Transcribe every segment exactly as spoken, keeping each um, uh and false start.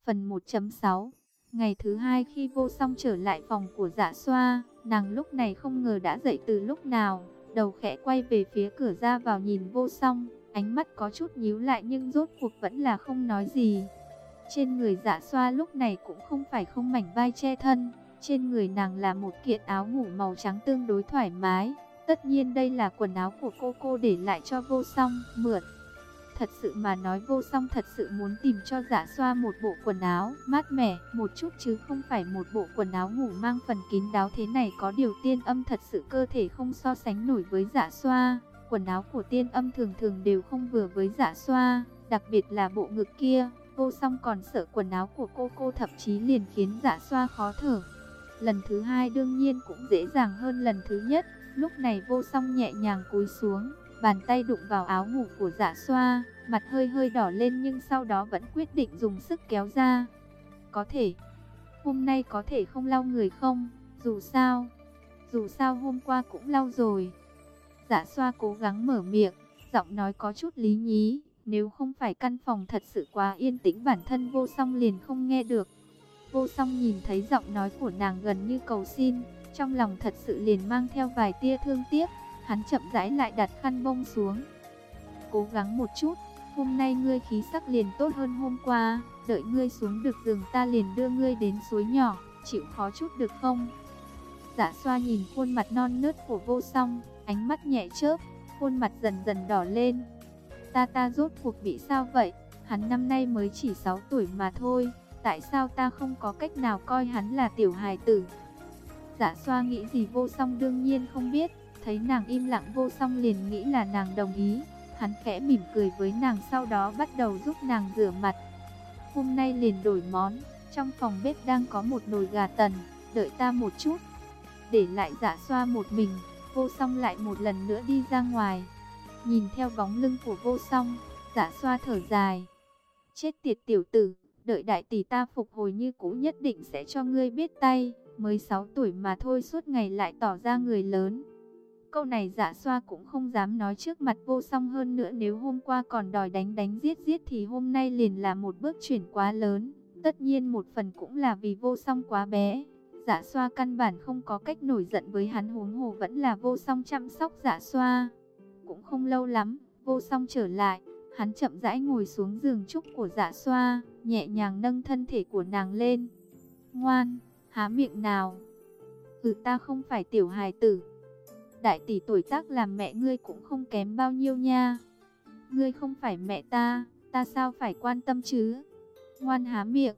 Phần một chấm sáu. Ngày thứ hai khi Vô Song trở lại phòng của Dạ Xoa, nàng lúc này không ngờ đã dậy từ lúc nào, đầu khẽ quay về phía cửa ra vào nhìn Vô Song, ánh mắt có chút nhíu lại nhưng rốt cuộc vẫn là không nói gì. Trên người Dạ Xoa lúc này cũng không phải không mảnh vai che thân, trên người nàng là một kiện áo ngủ màu trắng tương đối thoải mái. Tất nhiên đây là quần áo của cô cô để lại cho Vô Song mượn. Thật sự mà nói, Vô Song thật sự muốn tìm cho Dạ Xoa một bộ quần áo mát mẻ một chút chứ không phải một bộ quần áo ngủ mang phần kín đáo thế này. Có điều Tiên Âm thật sự cơ thể không so sánh nổi với Dạ Xoa. Quần áo của Tiên Âm thường thường đều không vừa với Dạ Xoa, đặc biệt là bộ ngực kia. Vô Song còn sợ quần áo của cô cô thậm chí liền khiến Dạ Xoa khó thở. Lần thứ hai đương nhiên cũng dễ dàng hơn lần thứ nhất. Lúc này Vô Song nhẹ nhàng cúi xuống, bàn tay đụng vào áo ngủ của Dạ Xoa, mặt hơi hơi đỏ lên nhưng sau đó vẫn quyết định dùng sức kéo ra. Có thể, hôm nay có thể không lau người không? Dù sao, dù sao hôm qua cũng lau rồi. Dạ Xoa cố gắng mở miệng, giọng nói có chút lý nhí. Nếu không phải căn phòng thật sự quá yên tĩnh, bản thân Vô Song liền không nghe được. Vô Song nhìn thấy giọng nói của nàng gần như cầu xin, trong lòng thật sự liền mang theo vài tia thương tiếc. Hắn chậm rãi lại đặt khăn bông xuống. Cố gắng một chút, hôm nay ngươi khí sắc liền tốt hơn hôm qua. Đợi ngươi xuống được giường ta liền đưa ngươi đến suối nhỏ, chịu khó chút được không? Dạ Xoa nhìn khuôn mặt non nớt của Vô Song, ánh mắt nhẹ chớp, khuôn mặt dần dần đỏ lên. Ta ta rốt cuộc bị sao vậy? Hắn năm nay mới chỉ sáu tuổi mà thôi, tại sao ta không có cách nào coi hắn là tiểu hài tử? Dạ Xoa nghĩ gì Vô Song đương nhiên không biết. Thấy nàng im lặng, Vô Song liền nghĩ là nàng đồng ý. Hắn khẽ mỉm cười với nàng, sau đó bắt đầu giúp nàng rửa mặt. Hôm nay liền đổi món, trong phòng bếp đang có một nồi gà tần, đợi ta một chút. Để lại Dạ Xoa một mình, Vô Song lại một lần nữa đi ra ngoài. Nhìn theo bóng lưng của Vô Song, Dạ Xoa thở dài. Chết tiệt tiểu tử, đợi đại tỷ ta phục hồi như cũ nhất định sẽ cho ngươi biết tay. Mới sáu tuổi mà thôi suốt ngày lại tỏ ra người lớn. Câu này Dạ Xoa cũng không dám nói trước mặt Vô Song, hơn nữa nếu hôm qua còn đòi đánh đánh giết giết thì hôm nay liền là một bước chuyển quá lớn. Tất nhiên một phần cũng là vì Vô Song quá bé. Dạ Xoa căn bản không có cách nổi giận với hắn, huống hồ vẫn là Vô Song chăm sóc Dạ Xoa. Cũng không lâu lắm, Vô Song trở lại, hắn chậm rãi ngồi xuống giường trúc của Dạ Xoa, nhẹ nhàng nâng thân thể của nàng lên. Ngoan, há miệng nào. Ừ, ta không phải tiểu hài tử. Đại tỷ tuổi tác làm mẹ ngươi cũng không kém bao nhiêu nha. Ngươi không phải mẹ ta, ta sao phải quan tâm chứ? Ngoan há miệng.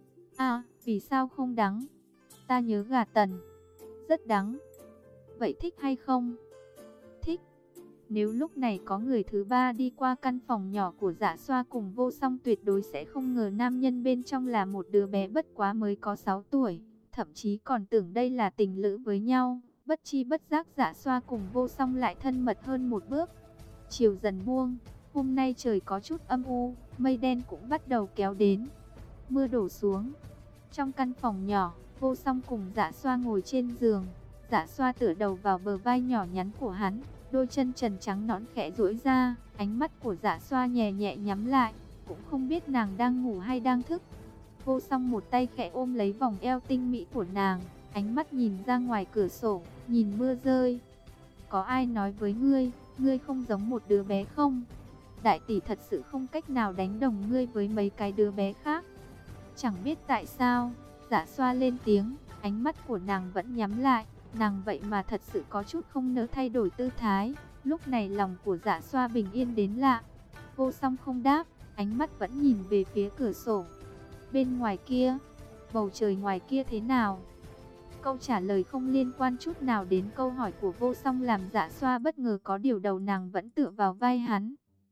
À, vì sao không đắng? Ta nhớ gà tần. Rất đắng. Vậy thích hay không? Thích. Nếu lúc này có người thứ ba đi qua căn phòng nhỏ của Dạ Xoa cùng Vô Song, tuyệt đối sẽ không ngờ nam nhân bên trong là một đứa bé bất quá mới có sáu tuổi. Thậm chí còn tưởng đây là tình lữ với nhau. Bất chi bất giác Dạ Xoa cùng Vô Song lại thân mật hơn một bước. Chiều dần buông, hôm nay trời có chút âm u, mây đen cũng bắt đầu kéo đến. Mưa đổ xuống. Trong căn phòng nhỏ, Vô Song cùng Dạ Xoa ngồi trên giường. Dạ Xoa tựa đầu vào bờ vai nhỏ nhắn của hắn, đôi chân trần trắng nõn khẽ duỗi ra, ánh mắt của Dạ Xoa nhẹ nhẹ nhắm lại, cũng không biết nàng đang ngủ hay đang thức. Vô Song một tay khẽ ôm lấy vòng eo tinh mỹ của nàng, ánh mắt nhìn ra ngoài cửa sổ, nhìn mưa rơi. Có ai nói với ngươi, ngươi không giống một đứa bé không? Đại tỷ thật sự không cách nào đánh đồng ngươi với mấy cái đứa bé khác. Chẳng biết tại sao, Dạ Xoa lên tiếng, ánh mắt của nàng vẫn nhắm lại, nàng vậy mà thật sự có chút không nỡ thay đổi tư thái. Lúc này lòng của Dạ Xoa bình yên đến lạ. Vô Song không đáp, ánh mắt vẫn nhìn về phía cửa sổ. Bên ngoài kia, bầu trời ngoài kia thế nào? Câu trả lời không liên quan chút nào đến câu hỏi của Vô Song làm Dạ Xoa bất ngờ, có điều đầu nàng vẫn tựa vào vai hắn.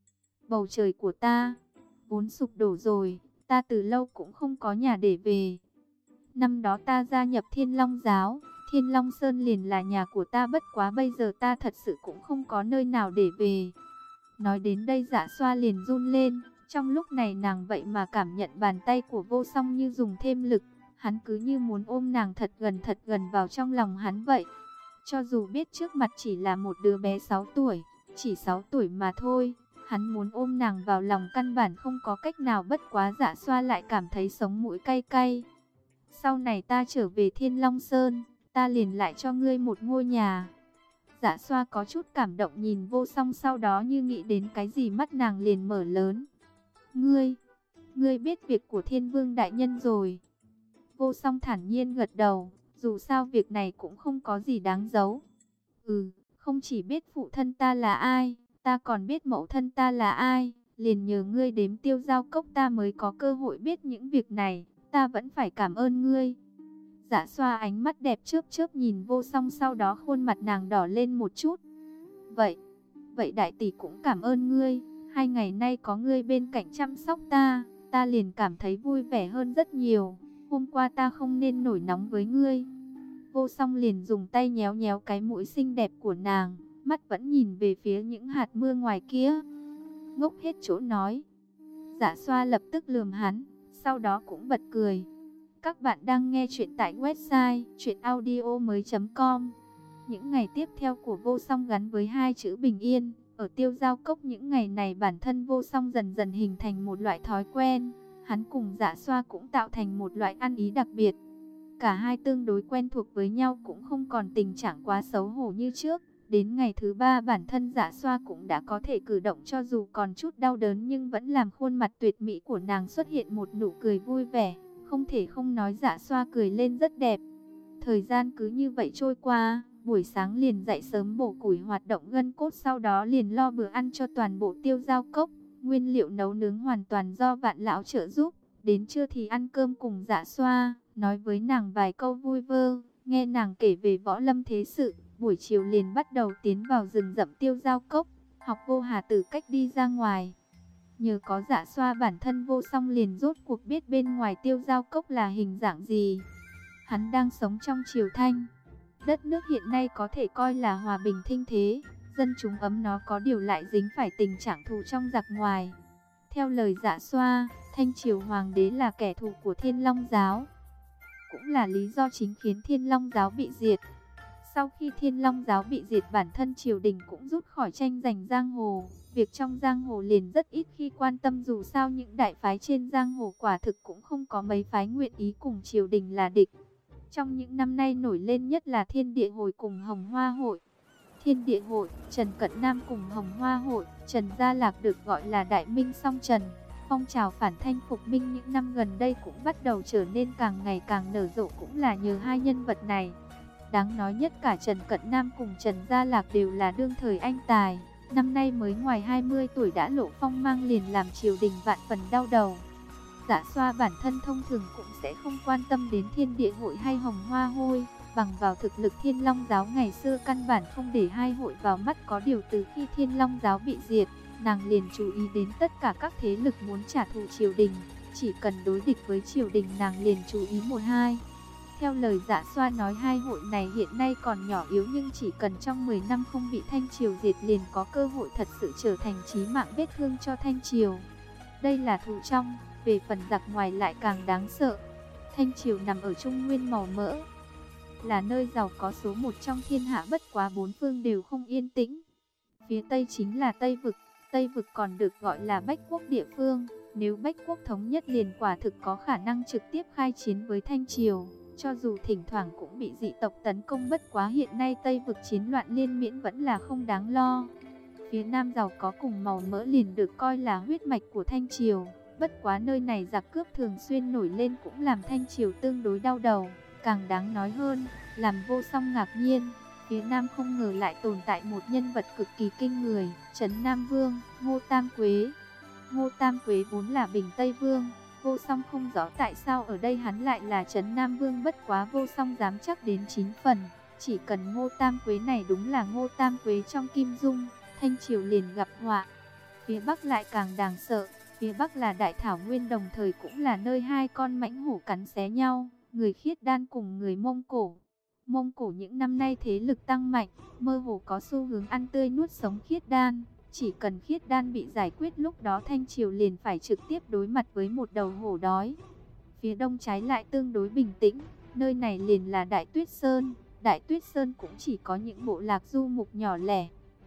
Bầu trời của ta vốn sụp đổ rồi, ta từ lâu cũng không có nhà để về. Năm đó ta gia nhập Thiên Long giáo, Thiên Long Sơn liền là nhà của ta, bất quá bây giờ ta thật sự cũng không có nơi nào để về. Nói đến đây Dạ Xoa liền run lên, trong lúc này nàng vậy mà cảm nhận bàn tay của Vô Song như dùng thêm lực. Hắn cứ như muốn ôm nàng thật gần thật gần vào trong lòng hắn vậy. Cho dù biết trước mặt chỉ là một đứa bé sáu tuổi, chỉ sáu tuổi mà thôi, hắn Hắn muốn ôm nàng vào lòng căn bản không có cách nào, bất quá Dạ Xoa lại cảm thấy sống mũi cay cay. Sau này ta trở về Thiên Long Sơn, ta liền lại cho ngươi một ngôi nhà. Dạ Xoa có chút cảm động nhìn Vô Song, sau đó như nghĩ đến cái gì mắt nàng liền mở lớn. Ngươi, ngươi biết việc của Thiên Vương đại nhân rồi. Vô Song thản nhiên gật đầu, dù sao việc này cũng không có gì đáng giấu. Ừ, không chỉ biết phụ thân ta là ai, ta còn biết mẫu thân ta là ai, liền nhờ ngươi đếm Tiêu Giao Cốc ta mới có cơ hội biết những việc này, ta vẫn phải cảm ơn ngươi. Dạ Xoa ánh mắt đẹp chớp chớp nhìn Vô Song, sau đó khuôn mặt nàng đỏ lên một chút. Vậy, vậy đại tỷ cũng cảm ơn ngươi, hai ngày nay có ngươi bên cạnh chăm sóc ta, ta liền cảm thấy vui vẻ hơn rất nhiều, hôm qua ta không nên nổi nóng với ngươi. Vô Song liền dùng tay nhéo nhéo cái mũi xinh đẹp của nàng, mắt vẫn nhìn về phía những hạt mưa ngoài kia. Ngốc hết chỗ nói. Dạ Xoa lập tức lườm hắn, sau đó cũng bật cười. Các bạn đang nghe chuyện tại website truyện audio mới chấm com. Những ngày tiếp theo của Vô Song gắn với hai chữ bình yên. Ở Tiêu Giao Cốc những ngày này bản thân Vô Song dần dần hình thành một loại thói quen. Hắn cùng Dạ Xoa cũng tạo thành một loại ăn ý đặc biệt. Cả hai tương đối quen thuộc với nhau, cũng không còn tình trạng quá xấu hổ như trước. Đến ngày thứ ba bản thân Dạ Xoa cũng đã có thể cử động, cho dù còn chút đau đớn nhưng vẫn làm khuôn mặt tuyệt mỹ của nàng xuất hiện một nụ cười vui vẻ. Không thể không nói Dạ Xoa cười lên rất đẹp. Thời gian cứ như vậy trôi qua, buổi sáng liền dậy sớm bổ củi hoạt động gân cốt, sau đó liền lo bữa ăn cho toàn bộ Tiêu Giao Cốc. Nguyên liệu nấu nướng hoàn toàn do Vạn lão trợ giúp. Đến trưa thì ăn cơm cùng Dạ Xoa, nói với nàng vài câu vui vơ, nghe nàng kể về võ lâm thế sự. Buổi chiều liền bắt đầu tiến vào rừng rậm Tiêu Giao Cốc, học Vô Hà Tử cách đi ra ngoài. Nhờ có Dạ Xoa, bản thân Vô Song liền rốt cuộc biết bên ngoài Tiêu Giao Cốc là hình dạng gì. Hắn đang sống trong triều Thanh. Đất nước hiện nay có thể coi là hòa bình thịnh thế, dân chúng ấm nó, có điều lại dính phải tình trạng thù trong giặc ngoài. Theo lời Dạ Xoa, Thanh triều hoàng đế là kẻ thù của Thiên Long giáo, cũng là lý do chính khiến Thiên Long giáo bị diệt. Sau khi Thiên Long giáo bị diệt, bản thân triều đình cũng rút khỏi tranh giành giang hồ. Việc trong giang hồ liền rất ít khi quan tâm, dù sao những đại phái trên giang hồ quả thực cũng không có mấy phái nguyện ý cùng triều đình là địch. Trong những năm nay nổi lên nhất là Thiên Địa Hội cùng Hồng Hoa Hội. Thiên Địa Hội, Trần Cận Nam cùng Hồng Hoa Hội, Trần Gia Lạc được gọi là Đại Minh Song Trần. Phong trào phản Thanh phục minh những năm gần đây cũng bắt đầu trở nên càng ngày càng nở rộ, cũng là nhờ hai nhân vật này. Đáng nói nhất cả Trần Cận Nam cùng Trần Gia Lạc đều là đương thời anh tài. Năm nay mới ngoài hai mươi tuổi đã lộ phong mang, liền làm triều đình vạn phần đau đầu. Dạ Xoa bản thân thông thường cũng sẽ không quan tâm đến Thiên Địa Hội hay Hồng Hoa Hội. Bằng vào thực lực Thiên Long giáo ngày xưa căn bản không để hai hội vào mắt, có điều từ khi Thiên Long giáo bị diệt, nàng liền chú ý đến tất cả các thế lực muốn trả thù triều đình. Chỉ cần đối địch với triều đình nàng liền chú ý một hai. Theo lời Dạ Xoa nói, hai hội này hiện nay còn nhỏ yếu, nhưng chỉ cần trong mười năm không bị Thanh triều diệt liền có cơ hội thật sự trở thành chí mạng vết thương cho Thanh triều. Đây là thù trong, về phần giặc ngoài lại càng đáng sợ. Thanh triều nằm ở Trung Nguyên màu mỡ, là nơi giàu có số một trong thiên hạ, bất quá bốn phương đều không yên tĩnh. Phía Tây chính là Tây Vực, Tây Vực còn được gọi là Bách Quốc địa phương. Nếu Bách Quốc thống nhất liền quả thực có khả năng trực tiếp khai chiến với Thanh triều. Cho dù thỉnh thoảng cũng bị dị tộc tấn công, bất quá hiện nay Tây Vực chiến loạn liên miên vẫn là không đáng lo. Phía Nam giàu có cùng màu mỡ liền được coi là huyết mạch của Thanh triều. Bất quá nơi này giặc cướp thường xuyên nổi lên cũng làm Thanh triều tương đối đau đầu. Càng đáng nói hơn, làm Vô Song ngạc nhiên, phía Nam không ngờ lại tồn tại một nhân vật cực kỳ kinh người, Trấn Nam Vương, Ngô Tam Quế. Ngô Tam Quế vốn là Bình Tây Vương, Vô Song không rõ tại sao ở đây hắn lại là Trấn Nam Vương, bất quá Vô Song dám chắc đến chín phần. Chỉ cần Ngô Tam Quế này đúng là Ngô Tam Quế trong Kim Dung, Thanh triều liền gặp họa. Phía Bắc lại càng đáng sợ, phía Bắc là Đại Thảo Nguyên, đồng thời cũng là nơi hai con mãnh hổ cắn xé nhau, người Khiết Đan cùng người Mông Cổ. Mông Cổ những năm nay thế lực tăng mạnh, mơ hồ có xu hướng ăn tươi nuốt sống Khiết Đan. Chỉ cần Khiết Đan bị giải quyết, lúc đó Thanh triều liền phải trực tiếp đối mặt với một đầu hổ đói. Phía Đông trái lại tương đối bình tĩnh, nơi này liền là Đại Tuyết Sơn. Đại Tuyết Sơn cũng chỉ có những bộ lạc du mục nhỏ lẻ.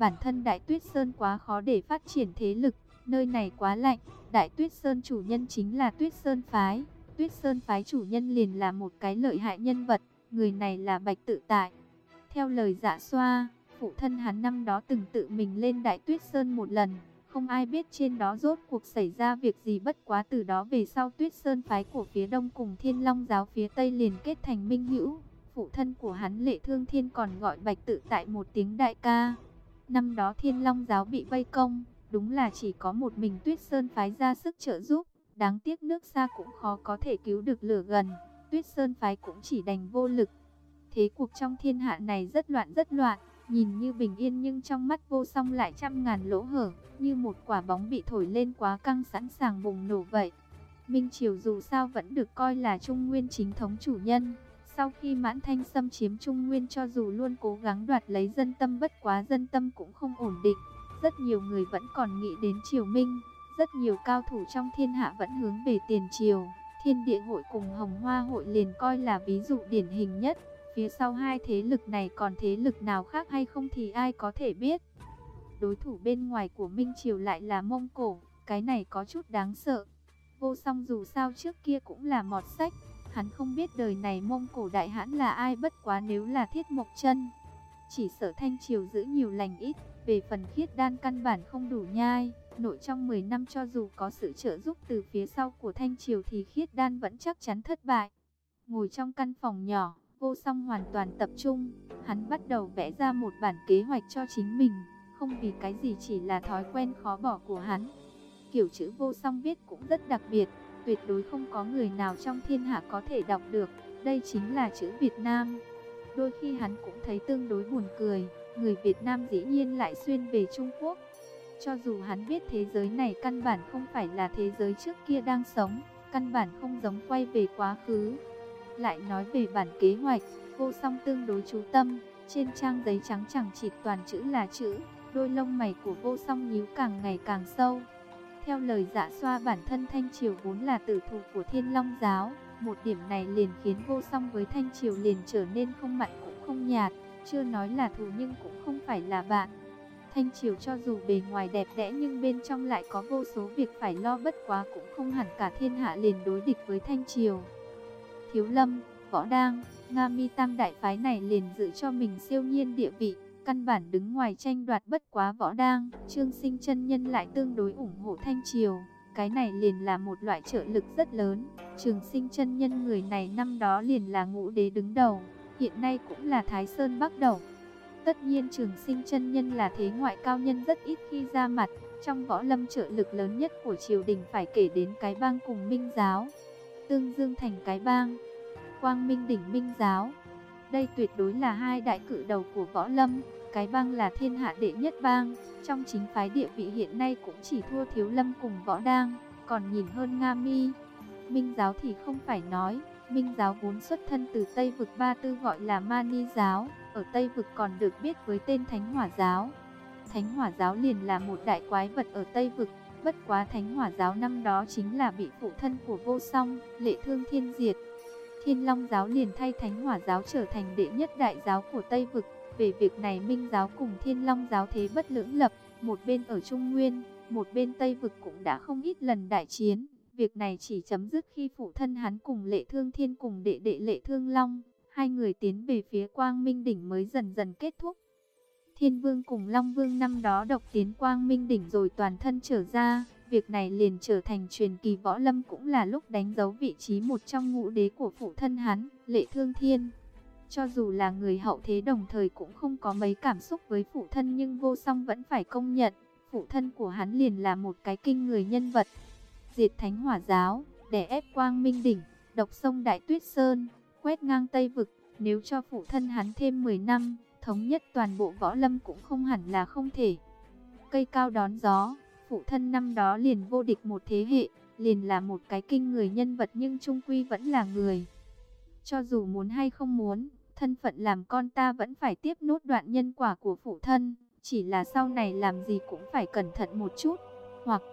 Bản thân Đại Tuyết Sơn quá khó để phát triển thế lực, nơi này quá lạnh. Đại Tuyết Sơn chủ nhân chính là Tuyết Sơn Phái. Tuyết Sơn Phái chủ nhân liền là một cái lợi hại nhân vật, người này là Bạch Tự Tại. Theo lời Dạ Xoa, phụ thân hắn năm đó từng tự mình lên Đại Tuyết Sơn một lần, không ai biết trên đó rốt cuộc xảy ra việc gì, bất quá từ đó về sau Tuyết Sơn Phái của phía đông cùng Thiên Long giáo phía tây liền kết thành minh hữu. Phụ thân của hắn Lệ Thương Thiên còn gọi Bạch Tự Tại một tiếng đại ca. Năm đó Thiên Long giáo bị vây công, đúng là chỉ có một mình Tuyết Sơn Phái ra sức trợ giúp, đáng tiếc nước xa cũng khó có thể cứu được lửa gần, Tuyết Sơn Phái cũng chỉ đành vô lực. Thế cuộc trong thiên hạ này rất loạn rất loạn, nhìn như bình yên nhưng trong mắt Vô Song lại trăm ngàn lỗ hở, như một quả bóng bị thổi lên quá căng sẵn sàng bùng nổ vậy. Minh Triều dù sao vẫn được coi là Trung Nguyên chính thống chủ nhân. Sau khi Mãn Thanh xâm chiếm Trung Nguyên, cho dù luôn cố gắng đoạt lấy dân tâm, bất quá dân tâm cũng không ổn định. Rất nhiều người vẫn còn nghĩ đến Triều Minh, rất nhiều cao thủ trong thiên hạ vẫn hướng về tiền triều. Thiên Địa hội cùng Hồng Hoa hội liền coi là ví dụ điển hình nhất. Phía sau hai thế lực này còn thế lực nào khác hay không thì ai có thể biết. Đối thủ bên ngoài của Minh Triều lại là Mông Cổ, cái này có chút đáng sợ. Vô Song dù sao trước kia cũng là mọt sách, hắn không biết đời này Mông Cổ đại hãn là ai, bất quá nếu là Thiết Mộc Chân, chỉ sợ Thanh Triều giữ nhiều lành ít. Về phần Khiết Đan căn bản không đủ nhai, nội trong mười năm cho dù có sự trợ giúp từ phía sau của Thanh Triều thì Khiết Đan vẫn chắc chắn thất bại. Ngồi trong căn phòng nhỏ, Vô Song hoàn toàn tập trung, hắn bắt đầu vẽ ra một bản kế hoạch cho chính mình, không vì cái gì, chỉ là thói quen khó bỏ của hắn. Kiểu chữ Vô Song viết cũng rất đặc biệt, tuyệt đối không có người nào trong thiên hạ có thể đọc được, đây chính là chữ Việt Nam. Đôi khi hắn cũng thấy tương đối buồn cười, người Việt Nam dĩ nhiên lại xuyên về Trung Quốc. Cho dù hắn biết thế giới này căn bản không phải là thế giới trước kia đang sống, căn bản không giống quay về quá khứ. Lại nói về bản kế hoạch, Vô Song tương đối chú tâm, trên trang giấy trắng chẳng chịt toàn chữ là chữ, đôi lông mày của Vô Song nhíu càng ngày càng sâu. Theo lời Dạ Xoa, bản thân Thanh Triều vốn là tử thủ của Thiên Long giáo, một điểm này liền khiến Vô Song với Thanh Triều liền trở nên không mặn cũng không nhạt, chưa nói là thù nhưng cũng không phải là bạn. Thanh Triều cho dù bề ngoài đẹp đẽ nhưng bên trong lại có vô số việc phải lo, bất quá cũng không hẳn cả thiên hạ liền đối địch với Thanh Triều. Thiếu Lâm, Võ Đang, Nga Mi tam đại phái này liền giữ cho mình siêu nhiên địa vị, căn bản đứng ngoài tranh đoạt, bất quá Võ Đang, Trương Sinh chân nhân lại tương đối ủng hộ Thanh Triều, cái này liền là một loại trợ lực rất lớn. Trường Sinh chân nhân người này năm đó liền là ngũ đế đứng đầu, hiện nay cũng là Thái Sơn Bắc Đầu. Tất nhiên Trường Sinh chân nhân là thế ngoại cao nhân, rất ít khi ra mặt, trong võ lâm trợ lực lớn nhất của triều đình phải kể đến Cái Bang cùng Minh giáo. Tương Dương thành Cái Bang, Quang Minh đỉnh Minh giáo, đây tuyệt đối là hai đại cự đầu của võ lâm. Cái Bang là thiên hạ đệ nhất bang, trong chính phái địa vị hiện nay cũng chỉ thua Thiếu Lâm cùng Võ Đang, còn nhìn hơn Nga Mi. Minh giáo thì không phải nói, Minh giáo vốn xuất thân từ Tây vực Ba Tư gọi là Mani giáo, ở Tây vực còn được biết với tên Thánh Hỏa giáo. Thánh Hỏa giáo liền là một đại quái vật ở Tây vực, bất quá Thánh Hỏa giáo năm đó chính là bị phụ thân của Vô Song, Lệ Thương Thiên diệt. Thiên Long giáo liền thay Thánh Hỏa giáo trở thành đệ nhất đại giáo của Tây vực. Về việc này Minh giáo cùng Thiên Long giáo thế bất lưỡng lập, một bên ở Trung Nguyên, một bên Tây vực cũng đã không ít lần đại chiến. Việc này chỉ chấm dứt khi phụ thân hắn cùng Lệ Thương Thiên cùng đệ đệ Lệ Thương Long, hai người tiến về phía Quang Minh đỉnh mới dần dần kết thúc. Thiên Vương cùng Long Vương năm đó độc tiến Quang Minh đỉnh rồi toàn thân trở ra, việc này liền trở thành truyền kỳ võ lâm, cũng là lúc đánh dấu vị trí một trong ngũ đế của phụ thân hắn, Lệ Thương Thiên. Cho dù là người hậu thế đồng thời cũng không có mấy cảm xúc với phụ thân, nhưng Vô Song vẫn phải công nhận, phụ thân của hắn liền là một cái kinh người nhân vật. Diệt Thánh Hỏa giáo, đè ép Quang Minh đỉnh, độc sông Đại Tuyết Sơn, quét ngang Tây vực, nếu cho phụ thân hắn thêm mười năm, thống nhất toàn bộ võ lâm cũng không hẳn là không thể. Cây cao đón gió, phụ thân năm đó liền vô địch một thế hệ, liền là một cái kinh người nhân vật, nhưng chung quy vẫn là người. Cho dù muốn hay không muốn, thân phận làm con ta vẫn phải tiếp nốt đoạn nhân quả của phụ thân, chỉ là sau này làm gì cũng phải cẩn thận một chút. Hoặc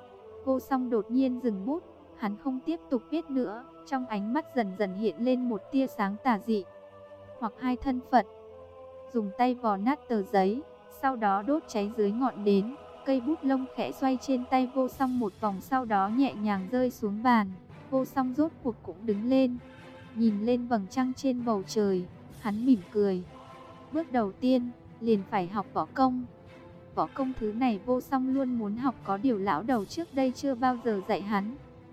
Vô Song đột nhiên dừng bút, hắn không tiếp tục viết nữa, trong ánh mắt dần dần hiện lên một tia sáng tà dị. Hoặc hai thân phận. Dùng tay vò nát tờ giấy, sau đó đốt cháy dưới ngọn nến. Cây bút lông khẽ xoay trên tay Vô Song một vòng, sau đó nhẹ nhàng rơi xuống bàn. Vô Song rốt cuộc cũng đứng lên, nhìn lên vầng trăng trên bầu trời, hắn mỉm cười. Bước đầu tiên, liền phải học võ công. Võ công thứ này Vô Song luôn muốn học, có điều lão đầu trước đây chưa bao giờ dạy hắn.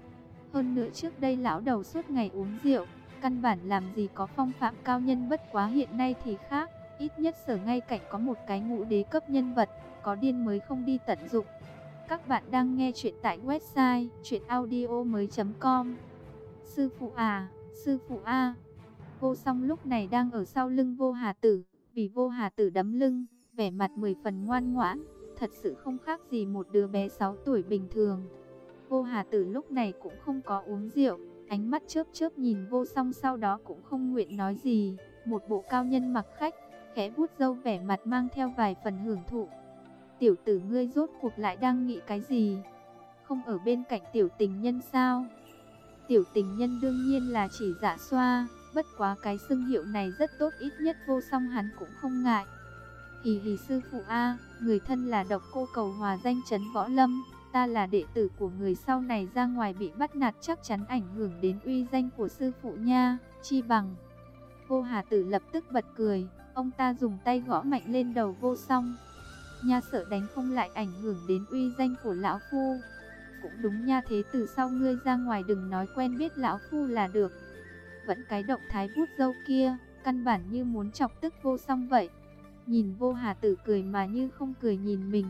Hơn nữa trước đây lão đầu suốt ngày uống rượu, căn bản làm gì có phong phạm cao nhân, bất quá hiện nay thì khác. Ít nhất Sở Ngay Cảnh có một cái ngũ đế cấp nhân vật, có điên mới không đi tận dụng. Các bạn đang nghe chuyện tại website truyện audio mới chấm com. Sư phụ à, sư phụ a. Vô Song lúc này đang ở sau lưng Vô Hà Tử, vì Vô Hà Tử đấm lưng, vẻ mặt mười phần ngoan ngoãn, thật sự không khác gì một đứa bé sáu tuổi bình thường. Vô Hà Tử lúc này cũng không có uống rượu, ánh mắt chớp chớp nhìn Vô Song, sau đó cũng không nguyện nói gì, một bộ cao nhân mặc khách, khẽ vuốt râu, vẻ mặt mang theo vài phần hưởng thụ. Tiểu tử ngươi rốt cuộc lại đang nghĩ cái gì? Không ở bên cạnh tiểu tình nhân sao? Tiểu tình nhân đương nhiên là chỉ Dạ Xoa, bất quá cái xưng hiệu này rất tốt, ít nhất Vô Song hắn cũng không ngại. Hì hì sư phụ a, người thân là Độc Cô cầu hòa danh chấn võ lâm, ta là đệ tử của người, sau này ra ngoài bị bắt nạt chắc chắn ảnh hưởng đến uy danh của sư phụ nha, chi bằng. Vô Hà Tử lập tức bật cười, ông ta dùng tay gõ mạnh lên đầu Vô Song. Nha, sợ đánh không lại ảnh hưởng đến uy danh của lão phu. Cũng đúng nha, thế từ sau ngươi ra ngoài đừng nói quen biết lão phu là được. Vẫn cái động thái vuốt râu kia, căn bản như muốn chọc tức Vô Song vậy. Nhìn Vô Hà Tử cười mà như không cười nhìn mình.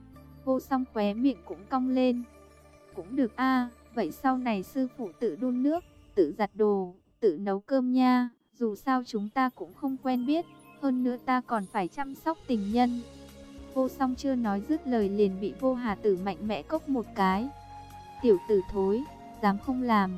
Vô Song khóe miệng cũng cong lên. Cũng được a, vậy sau này sư phụ tự đun nước, tự giặt đồ, tự nấu cơm nha. Dù sao chúng ta cũng không quen biết, hơn nữa ta còn phải chăm sóc tình nhân. Vô Song chưa nói dứt lời liền bị Vô Hà Tử mạnh mẽ cốc một cái. Tiểu tử thối, dám không làm.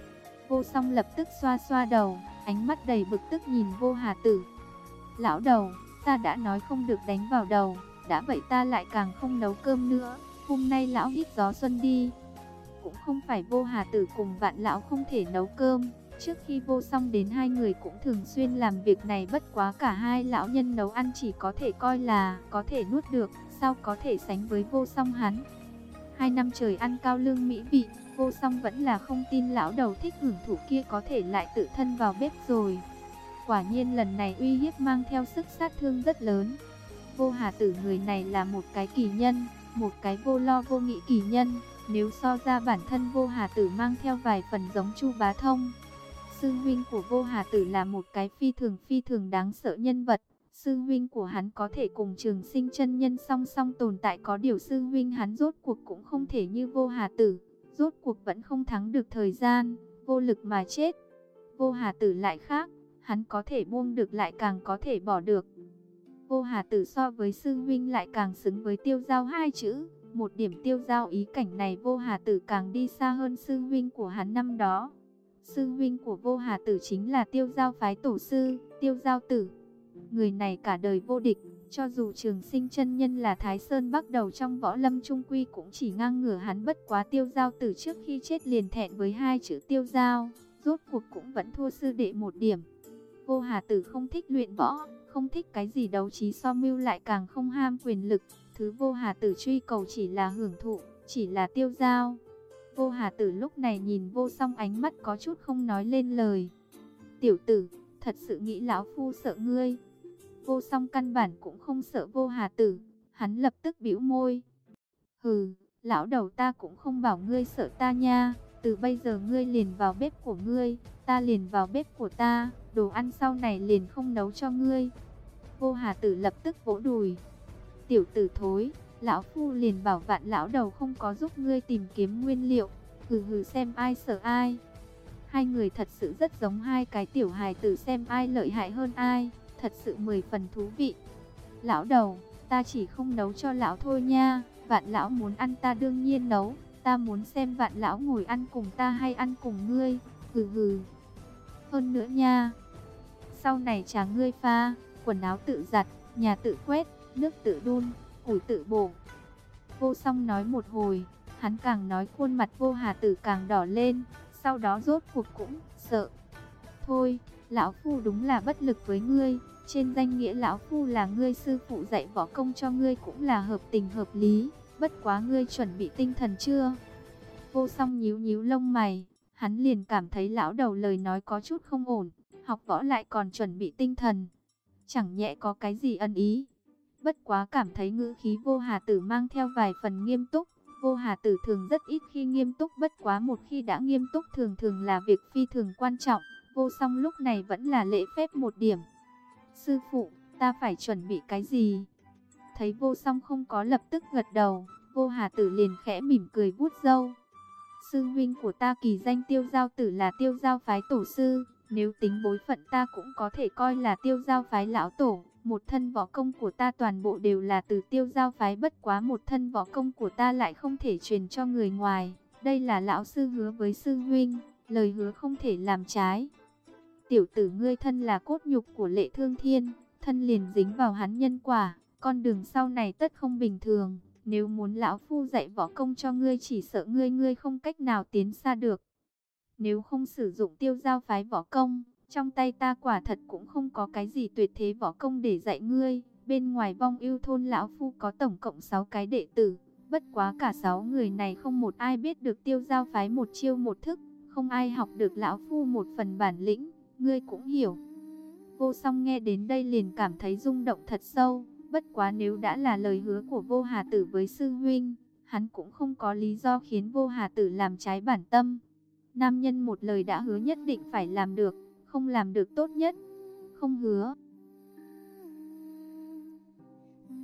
Vô Song lập tức xoa xoa đầu, ánh mắt đầy bực tức nhìn Vô Hà Tử. Lão đầu, ta đã nói không được đánh vào đầu, đã vậy ta lại càng không nấu cơm nữa, hôm nay lão hít gió xuân đi. Cũng không phải Vô Hà Tử cùng Vạn lão không thể nấu cơm, trước khi Vô Song đến hai người cũng thường xuyên làm việc này, bất quá cả hai lão nhân nấu ăn chỉ có thể coi là có thể nuốt được, sao có thể sánh với Vô Song hắn. Hai năm trời ăn cao lương mỹ vị, Vô Song vẫn là không tin lão đầu thích hưởng thụ kia có thể lại tự thân vào bếp rồi. Quả nhiên lần này uy hiếp mang theo sức sát thương rất lớn. Vô Hà Tử người này là một cái kỳ nhân, một cái vô lo vô nghĩ kỳ nhân. Nếu so ra bản thân Vô Hà Tử mang theo vài phần giống Chu Bá Thông. Sư huynh của Vô Hà Tử là một cái phi thường phi thường đáng sợ nhân vật. Sư huynh của hắn có thể cùng Trường Sinh chân nhân song song tồn tại, có điều sư huynh hắn rốt cuộc cũng không thể như Vô Hà Tử, rốt cuộc vẫn không thắng được thời gian, vô lực mà chết. Vô Hà Tử lại khác, hắn có thể buông được lại càng có thể bỏ được. Vô Hà Tử so với sư huynh lại càng xứng với tiêu giao hai chữ. Một điểm tiêu giao ý cảnh này Vô Hà Tử càng đi xa hơn sư huynh của hắn năm đó. Sư huynh của Vô Hà Tử chính là tiêu giao phái tổ sư, Tiêu Giao Tử. Người này cả đời vô địch, cho dù Trường Sinh chân nhân là Thái Sơn Bắc đầu trong võ lâm trung quy cũng chỉ ngang ngửa hắn, bất quá Tiêu Giao Tử trước khi chết liền thẹn với hai chữ tiêu giao, rốt cuộc cũng vẫn thua sư đệ một điểm. Vô Hà Tử không thích luyện võ, không thích cái gì đấu trí so mưu, lại càng không ham quyền lực. Thứ Vô Hà Tử truy cầu chỉ là hưởng thụ, chỉ là tiêu dao. Vô Hà Tử lúc này nhìn Vô Song, ánh mắt có chút không nói lên lời. Tiểu tử, thật sự nghĩ lão phu sợ ngươi? Vô Song căn bản cũng không sợ Vô Hà Tử, hắn lập tức bĩu môi. Hừ, lão đầu, ta cũng không bảo ngươi sợ ta nha. Từ bây giờ ngươi liền vào bếp của ngươi, ta liền vào bếp của ta, đồ ăn sau này liền không nấu cho ngươi. Vô Hà Tử lập tức vỗ đùi. Tiểu tử thối, lão phu liền bảo Vạn lão đầu không có giúp ngươi tìm kiếm nguyên liệu, hừ hừ xem ai sợ ai. Hai người thật sự rất giống hai cái tiểu hài tử, xem ai lợi hại hơn ai, thật sự mười phần thú vị. Lão đầu, ta chỉ không nấu cho lão thôi nha, Vạn lão muốn ăn ta đương nhiên nấu, ta muốn xem Vạn lão ngồi ăn cùng ta hay ăn cùng ngươi, hừ hừ. Hơn nữa nha, sau này trà ngươi pha, quần áo tự giặt, nhà tự quét, nước tự đun, củi tự bổ. Vô Song nói một hồi, hắn càng nói khuôn mặt Vô Hà Tử càng đỏ lên, sau đó rốt cuộc cũng sợ. Thôi, lão phu đúng là bất lực với ngươi, Trên danh nghĩa lão phu là ngươi sư phụ dạy võ công cho ngươi cũng là hợp tình hợp lý, bất quá ngươi chuẩn bị tinh thần chưa? Vô Song nhíu nhíu lông mày, hắn liền cảm thấy lão đầu lời nói có chút không ổn, học võ lại còn chuẩn bị tinh thần, chẳng nhẽ có cái gì ẩn ý. Bất quá cảm thấy ngữ khí Vô Hà Tử mang theo vài phần nghiêm túc. Vô Hà Tử thường rất ít khi nghiêm túc, bất quá một khi đã nghiêm túc thường thường là việc phi thường quan trọng. Vô Song lúc này vẫn là lễ phép một điểm. Sư phụ, ta phải chuẩn bị cái gì? Thấy Vô Song không có lập tức gật đầu, Vô Hà Tử liền khẽ mỉm cười vuốt râu. Sư huynh của ta kỳ danh Tiêu Giao Tử là Tiêu Giao phái tổ sư, nếu tính bối phận ta cũng có thể coi là Tiêu Giao phái lão tổ. Một thân võ công của ta toàn bộ đều là từ Tiêu Giao phái, bất quá một thân võ công của ta lại không thể truyền cho người ngoài. Đây là lão sư hứa với sư huynh, lời hứa không thể làm trái. Tiểu tử ngươi thân là cốt nhục của Lệ Thương Thiên, thân liền dính vào hắn nhân quả, con đường sau này tất không bình thường. Nếu muốn lão phu dạy võ công cho ngươi, chỉ sợ ngươi ngươi không cách nào tiến xa được. Nếu không sử dụng Tiêu Giao phái võ công, trong tay ta quả thật cũng không có cái gì tuyệt thế võ công để dạy ngươi. Bên ngoài Vong Ưu thôn lão phu có tổng cộng sáu cái đệ tử, bất quá cả sáu người này không một ai biết được Tiêu Giao phái một chiêu một thức, không ai học được lão phu một phần bản lĩnh, ngươi cũng hiểu. Vô Song nghe đến đây liền cảm thấy rung động thật sâu, bất quá nếu đã là lời hứa của Vô Hà Tử với sư huynh, hắn cũng không có lý do khiến Vô Hà Tử làm trái bản tâm. Nam nhân một lời đã hứa nhất định phải làm được, không làm được tốt nhất không hứa.